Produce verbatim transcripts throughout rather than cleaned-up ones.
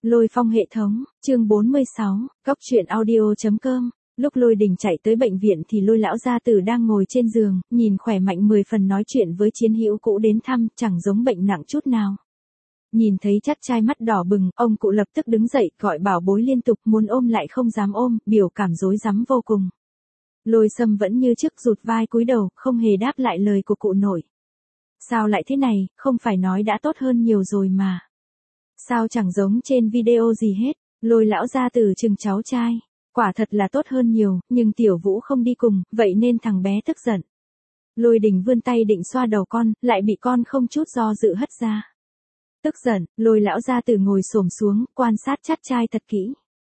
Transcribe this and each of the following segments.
Lôi Phong hệ thống, chương bốn mươi sáu, góc truyện audio chấm com. Lúc Lôi Đình chạy tới bệnh viện thì Lôi lão gia tử đang ngồi trên giường, nhìn khỏe mạnh mười phần nói chuyện với chiến hữu cũ đến thăm, chẳng giống bệnh nặng chút nào. Nhìn thấy chắt trai mắt đỏ bừng, ông cụ lập tức đứng dậy, gọi bảo bối liên tục, muốn ôm lại không dám ôm, biểu cảm rối rắm vô cùng. Lôi Sâm vẫn như trước rụt vai cúi đầu, không hề đáp lại lời của cụ nội. Sao lại thế này, không phải nói đã tốt hơn nhiều rồi mà. Sao chẳng giống trên video gì hết, Lôi lão gia tử chừng cháu trai. Quả thật là tốt hơn nhiều, nhưng Tiểu Vũ không đi cùng, vậy nên thằng bé tức giận. Lôi Đình vươn tay định xoa đầu con, lại bị con không chút do dự hất ra. Tức giận, Lôi lão gia tử ngồi xổm xuống, quan sát chắt trai thật kỹ.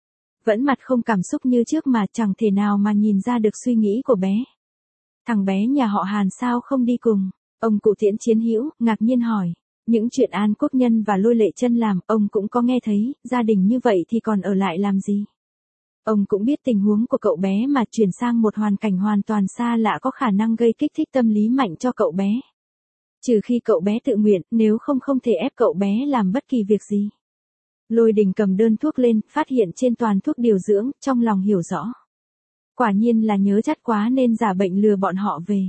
Vẫn mặt không cảm xúc như trước mà chẳng thể nào mà nhìn ra được suy nghĩ của bé. Thằng bé nhà họ Hàn sao không đi cùng? Ông cụ Tiễn chiến hữu, ngạc nhiên hỏi. Những chuyện An Quốc Nhân và Lôi Lệ Chân làm, ông cũng có nghe thấy, gia đình như vậy thì còn ở lại làm gì? Ông cũng biết tình huống của cậu bé mà chuyển sang một hoàn cảnh hoàn toàn xa lạ có khả năng gây kích thích tâm lý mạnh cho cậu bé. Trừ khi cậu bé tự nguyện, nếu không không thể ép cậu bé làm bất kỳ việc gì. Lôi Đình cầm đơn thuốc lên, phát hiện trên toàn thuốc điều dưỡng, trong lòng hiểu rõ. Quả nhiên là nhớ chắt quá nên giả bệnh lừa bọn họ về.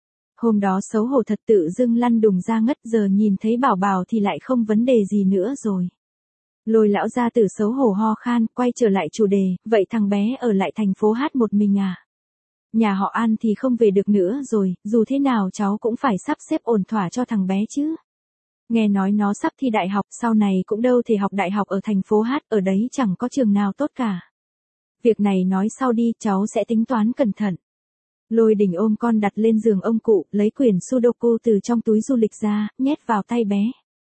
Hôm đó xấu hổ thật tự dưng lăn đùng ra ngất, giờ nhìn thấy Bảo Bảo thì lại không vấn đề gì nữa rồi. Lôi lão gia tử xấu hổ ho khan, quay trở lại chủ đề, vậy thằng bé ở lại thành phố Hát một mình à? Nhà họ An thì không về được nữa rồi, dù thế nào cháu cũng phải sắp xếp ổn thỏa cho thằng bé chứ. Nghe nói nó sắp thi đại học, sau này cũng đâu thể học đại học ở thành phố Hát, ở đấy chẳng có trường nào tốt cả. Việc này nói sau đi, cháu sẽ tính toán cẩn thận. Lôi Đình ôm con đặt lên giường ông cụ, lấy quyển Sudoku từ trong túi du lịch ra, nhét vào tay bé.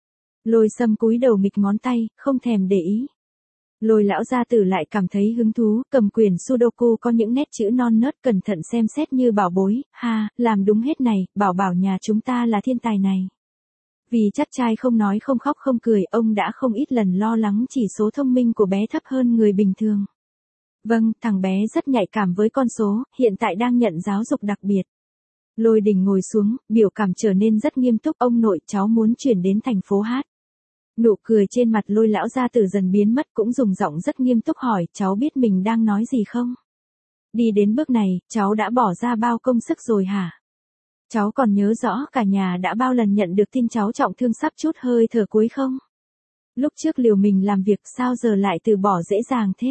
Lôi Sâm cúi đầu nghịch ngón tay, không thèm để ý. Lôi lão gia tử lại cảm thấy hứng thú, cầm quyển Sudoku có những nét chữ non nớt cẩn thận xem xét như bảo bối, ha, làm đúng hết này, Bảo Bảo nhà chúng ta là thiên tài này. Vì chắt trai không nói không khóc không cười, ông đã không ít lần lo lắng chỉ số thông minh của bé thấp hơn người bình thường. Vâng, thằng bé rất nhạy cảm với con số, hiện tại đang nhận giáo dục đặc biệt. Lôi Đình ngồi xuống, biểu cảm trở nên rất nghiêm túc, ông nội, cháu muốn chuyển đến thành phố Hát. Nụ cười trên mặt Lôi lão gia tử dần biến mất, cũng dùng giọng rất nghiêm túc hỏi, cháu biết mình đang nói gì không? Đi đến bước này, cháu đã bỏ ra bao công sức rồi hả? Cháu còn nhớ rõ cả nhà đã bao lần nhận được tin cháu trọng thương sắp chút hơi thở cuối không? Lúc trước liều mình làm việc sao giờ lại từ bỏ dễ dàng thế?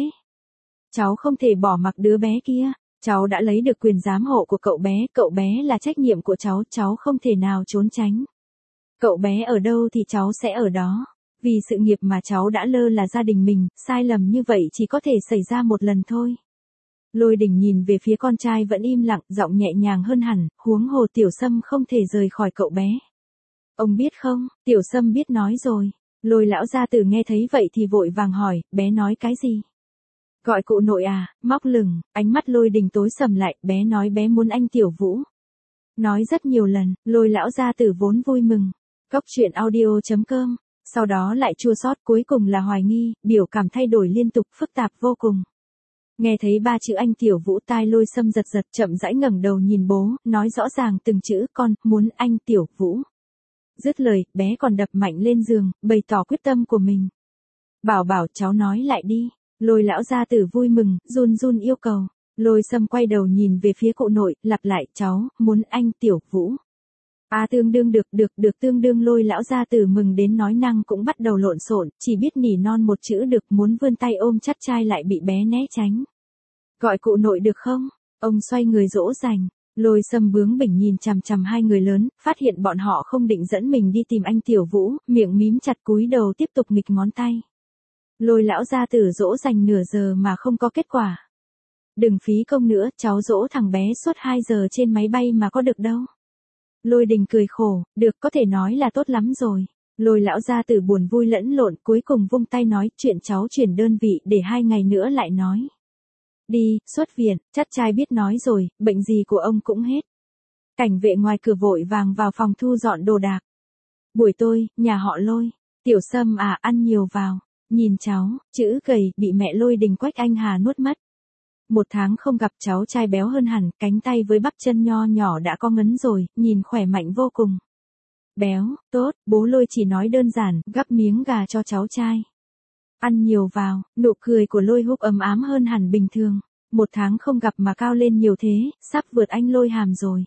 Cháu không thể bỏ mặc đứa bé kia, cháu đã lấy được quyền giám hộ của cậu bé, cậu bé là trách nhiệm của cháu, cháu không thể nào trốn tránh. Cậu bé ở đâu thì cháu sẽ ở đó, vì sự nghiệp mà cháu đã lơ là gia đình mình, sai lầm như vậy chỉ có thể xảy ra một lần thôi. Lôi Đình nhìn về phía con trai vẫn im lặng, giọng nhẹ nhàng hơn hẳn, huống hồ Tiểu Sâm không thể rời khỏi cậu bé. Ông biết không, Tiểu Sâm biết nói rồi. Lôi lão gia tử nghe thấy vậy thì vội vàng hỏi, bé nói cái gì? Gọi cụ nội à, móc lửng, ánh mắt Lôi Đình tối sầm lại, bé nói bé muốn anh Tiểu Vũ. Nói rất nhiều lần, Lôi lão gia tử vốn vui mừng. Góc truyện audio chấm com, sau đó lại chua xót, cuối cùng là hoài nghi, biểu cảm thay đổi liên tục, phức tạp vô cùng. Nghe thấy ba chữ anh Tiểu Vũ, tai Lôi Sâm giật giật, chậm rãi ngẩng đầu nhìn bố, nói rõ ràng từng chữ, con muốn anh Tiểu Vũ. Dứt lời, bé còn đập mạnh lên giường, bày tỏ quyết tâm của mình. Bảo Bảo, cháu nói lại đi. Lôi lão gia tử vui mừng, run run yêu cầu. Lôi Sâm quay đầu nhìn về phía cụ nội, lặp lại, cháu muốn anh Tiểu Vũ. À tương đương được, được, được tương đương. Lôi lão gia tử mừng đến nói năng cũng bắt đầu lộn xộn, chỉ biết nỉ non một chữ được, muốn vươn tay ôm chắt trai lại bị bé né tránh. Gọi cụ nội được không? Ông xoay người dỗ dành. Lôi Sâm bướng bỉnh nhìn chằm chằm hai người lớn, phát hiện bọn họ không định dẫn mình đi tìm anh Tiểu Vũ, miệng mím chặt cúi đầu tiếp tục nghịch ngón tay. Lôi lão gia tử dỗ dành nửa giờ mà không có kết quả. Đừng phí công nữa, cháu dỗ thằng bé suốt hai giờ trên máy bay mà có được đâu. Lôi Đình cười khổ, được, có thể nói là tốt lắm rồi. Lôi lão gia tử buồn vui lẫn lộn, cuối cùng vung tay nói, chuyện cháu chuyển đơn vị, để hai ngày nữa lại nói. Đi, xuất viện, chắt trai biết nói rồi, bệnh gì của ông cũng hết. Cảnh vệ ngoài cửa vội vàng vào phòng thu dọn đồ đạc. Buổi tối, nhà họ Lôi. Tiểu Sâm à, ăn nhiều vào. Nhìn cháu, chữ gầy, bị mẹ Lôi Đình Quách Anh Hà nuốt mất. Một tháng không gặp, cháu trai béo hơn hẳn, cánh tay với bắp chân nho nhỏ đã có ngấn rồi, nhìn khỏe mạnh vô cùng. Béo, tốt, bố Lôi chỉ nói đơn giản, gắp miếng gà cho cháu trai. Ăn nhiều vào, nụ cười của Lôi Húc ấm ám hơn hẳn bình thường. Một tháng không gặp mà cao lên nhiều thế, sắp vượt anh Lôi Hàm rồi.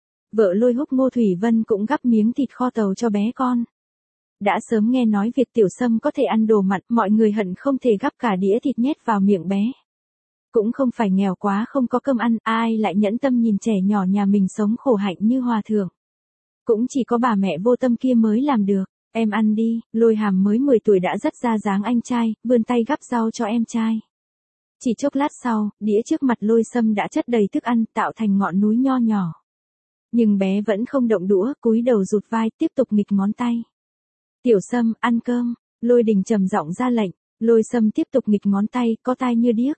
Vợ Lôi Húc Ngô Thủy Vân cũng gắp miếng thịt kho tàu cho bé con. Đã sớm nghe nói việc Tiểu Sâm có thể ăn đồ mặn, mọi người hận không thể gắp cả đĩa thịt nhét vào miệng bé. Cũng không phải nghèo quá không có cơm ăn, ai lại nhẫn tâm nhìn trẻ nhỏ nhà mình sống khổ hạnh như hòa thượng. Cũng chỉ có bà mẹ vô tâm kia mới làm được. Em ăn đi, Lôi Hàm mới mười tuổi đã rất ra dáng anh trai, vươn tay gắp rau cho em trai. Chỉ chốc lát sau, đĩa trước mặt Lôi Sâm đã chất đầy thức ăn, tạo thành ngọn núi nho nhỏ. Nhưng bé vẫn không động đũa, cúi đầu rụt vai, tiếp tục nghịch ngón tay. Tiểu Sâm, ăn cơm, Lôi Đình trầm giọng ra lệnh, Lôi Sâm tiếp tục nghịch ngón tay, có tai như điếc.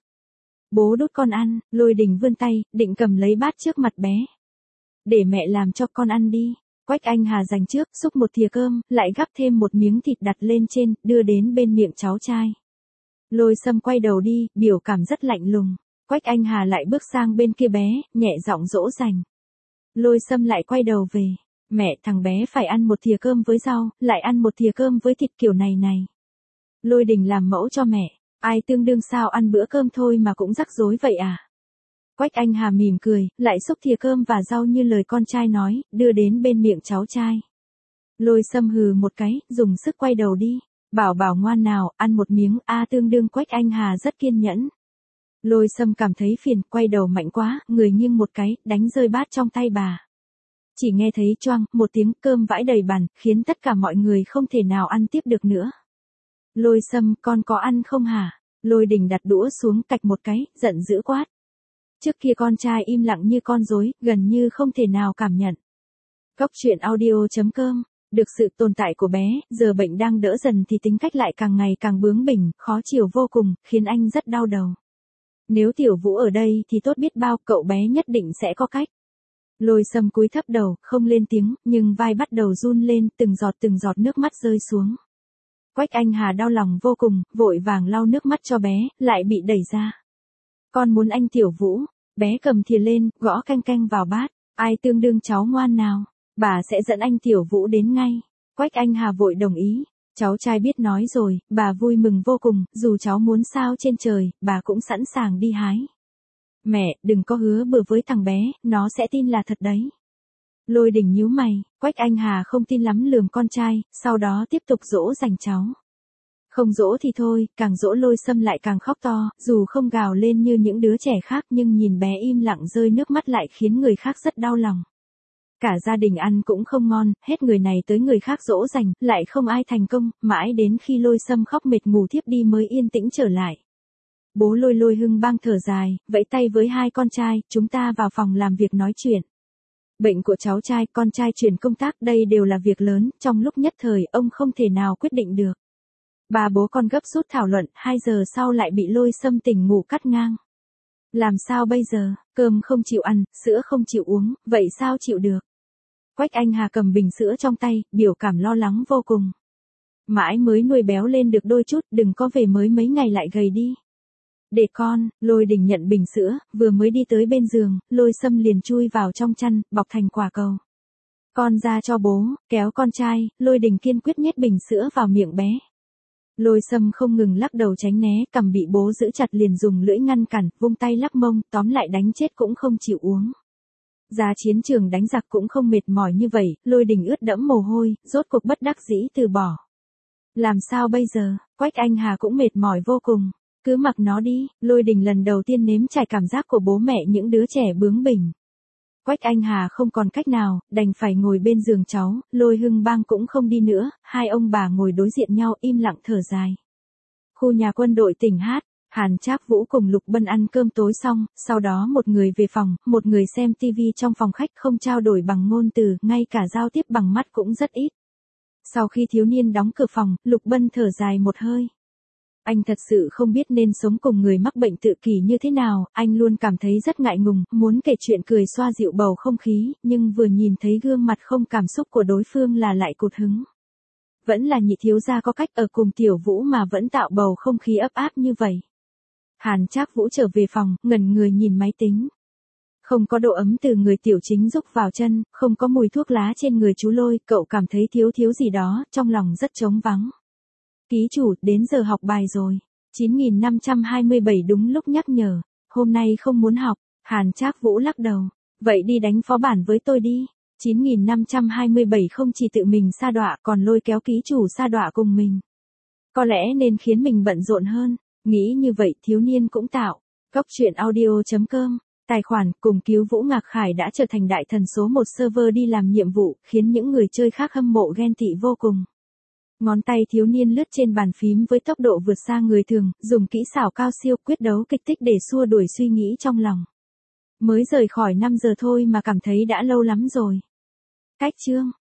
Bố đút con ăn, Lôi Đình vươn tay, định cầm lấy bát trước mặt bé. Để mẹ làm cho con ăn đi. Quách Anh Hà giành trước, xúc một thìa cơm, lại gắp thêm một miếng thịt đặt lên trên, đưa đến bên miệng cháu trai. Lôi Sâm quay đầu đi, biểu cảm rất lạnh lùng. Quách Anh Hà lại bước sang bên kia bé, nhẹ giọng dỗ dành. Lôi Sâm lại quay đầu về. Mẹ, thằng bé phải ăn một thìa cơm với rau, lại ăn một thìa cơm với thịt kiểu này này. Lôi Đình làm mẫu cho mẹ. Ai tương đương sao ăn bữa cơm thôi mà cũng rắc rối vậy à? Quách Anh Hà mỉm cười, lại xúc thìa cơm và rau như lời con trai nói, đưa đến bên miệng cháu trai. Lôi Sâm hừ một cái, dùng sức quay đầu đi. Bảo bảo ngoan nào, ăn một miếng, a tương đương Quách Anh Hà rất kiên nhẫn. Lôi Sâm cảm thấy phiền, quay đầu mạnh quá, người nghiêng một cái, đánh rơi bát trong tay bà. Chỉ nghe thấy choang, một tiếng cơm vãi đầy bàn, khiến tất cả mọi người không thể nào ăn tiếp được nữa. Lôi Sâm, con có ăn không hả? Lôi Đình đặt đũa xuống cạch một cái, giận dữ quát. Trước kia con trai im lặng như con rối, gần như không thể nào cảm nhận. Góc truyện audio chấm com, được sự tồn tại của bé, giờ bệnh đang đỡ dần thì tính cách lại càng ngày càng bướng bỉnh, khó chịu vô cùng, khiến anh rất đau đầu. Nếu Tiểu Vũ ở đây thì tốt biết bao, cậu bé nhất định sẽ có cách. Lôi Sâm cúi thấp đầu, không lên tiếng, nhưng vai bắt đầu run lên, từng giọt từng giọt nước mắt rơi xuống. Quách Anh Hà đau lòng vô cùng, vội vàng lau nước mắt cho bé, lại bị đẩy ra. Con muốn anh Tiểu Vũ. Bé cầm thìa lên, gõ canh canh vào bát. Ai tương đương cháu ngoan nào? Bà sẽ dẫn anh Tiểu Vũ đến ngay. Quách Anh Hà vội đồng ý. Cháu trai biết nói rồi, bà vui mừng vô cùng, dù cháu muốn sao trên trời, bà cũng sẵn sàng đi hái. Mẹ, đừng có hứa bừa với thằng bé, nó sẽ tin là thật đấy. Lôi Đình nhíu mày, Quách Anh Hà không tin lắm lườm con trai, sau đó tiếp tục dỗ dành cháu. Không dỗ thì thôi, càng dỗ Lôi Sâm lại càng khóc to, dù không gào lên như những đứa trẻ khác nhưng nhìn bé im lặng rơi nước mắt lại khiến người khác rất đau lòng. Cả gia đình ăn cũng không ngon, hết người này tới người khác dỗ dành, lại không ai thành công, mãi đến khi Lôi Sâm khóc mệt ngủ thiếp đi mới yên tĩnh trở lại. Bố Lôi Lôi Hưng bang thở dài, vẫy tay với hai con trai, chúng ta vào phòng làm việc nói chuyện. Bệnh của cháu trai, con trai chuyển công tác, đây đều là việc lớn, trong lúc nhất thời ông không thể nào quyết định được. Ba bố con gấp rút thảo luận, hai giờ sau lại bị Lôi Sâm tỉnh ngủ cắt ngang. Làm sao bây giờ, cơm không chịu ăn, sữa không chịu uống, vậy sao chịu được? Quách Anh Hà cầm bình sữa trong tay, biểu cảm lo lắng vô cùng. Mãi mới nuôi béo lên được đôi chút, đừng có về mới mấy ngày lại gầy đi. Để con, Lôi Đình nhận bình sữa, vừa mới đi tới bên giường, Lôi Sâm liền chui vào trong chăn, bọc thành quả cầu. Con ra cho bố, kéo con trai, Lôi Đình kiên quyết nhét bình sữa vào miệng bé. Lôi Sâm không ngừng lắc đầu tránh né, cằm bị bố giữ chặt liền dùng lưỡi ngăn cản, vung tay lắc mông, tóm lại đánh chết cũng không chịu uống. Ra chiến trường đánh giặc cũng không mệt mỏi như vậy, Lôi Đình ướt đẫm mồ hôi, rốt cuộc bất đắc dĩ từ bỏ. Làm sao bây giờ, Quách Anh Hà cũng mệt mỏi vô cùng. Cứ mặc nó đi, Lôi Đình lần đầu tiên nếm trải cảm giác của bố mẹ những đứa trẻ bướng bỉnh. Quách Anh Hà không còn cách nào, đành phải ngồi bên giường cháu, Lôi Hưng bang cũng không đi nữa, hai ông bà ngồi đối diện nhau im lặng thở dài. Khu nhà quân đội tỉnh Hát, Hàn Trác Vũ cùng Lục Bân ăn cơm tối xong, sau đó một người về phòng, một người xem tivi trong phòng khách không trao đổi bằng ngôn từ, ngay cả giao tiếp bằng mắt cũng rất ít. Sau khi thiếu niên đóng cửa phòng, Lục Bân thở dài một hơi. Anh thật sự không biết nên sống cùng người mắc bệnh tự kỷ như thế nào, anh luôn cảm thấy rất ngại ngùng, muốn kể chuyện cười xoa dịu bầu không khí, nhưng vừa nhìn thấy gương mặt không cảm xúc của đối phương là lại cụt hứng. Vẫn là Nhị thiếu gia có cách ở cùng Tiểu Vũ mà vẫn tạo bầu không khí ấp áp như vậy. Hàn Trác Vũ trở về phòng, ngẩn người nhìn máy tính. Không có độ ấm từ người Tiểu Chính rúc vào chân, không có mùi thuốc lá trên người chú Lôi, cậu cảm thấy thiếu thiếu gì đó, trong lòng rất trống vắng. Ký chủ, đến giờ học bài rồi. chín nghìn năm trăm hai mươi bảy đúng lúc nhắc nhở. Hôm nay không muốn học. Hàn Trác Vũ lắc đầu. Vậy đi đánh phó bản với tôi đi. chín nghìn năm trăm hai mươi bảy không chỉ tự mình sa đọa còn lôi kéo ký chủ sa đọa cùng mình. Có lẽ nên khiến mình bận rộn hơn. Nghĩ như vậy thiếu niên cũng tạo. Góc truyện audio.com. Tài khoản cùng cứu Vũ Ngạc Khải đã trở thành đại thần số một server đi làm nhiệm vụ, khiến những người chơi khác hâm mộ ghen tị vô cùng. Ngón tay thiếu niên lướt trên bàn phím với tốc độ vượt xa người thường, dùng kỹ xảo cao siêu quyết đấu kịch tích để xua đuổi suy nghĩ trong lòng. Mới rời khỏi năm giờ thôi mà cảm thấy đã lâu lắm rồi. Cách chương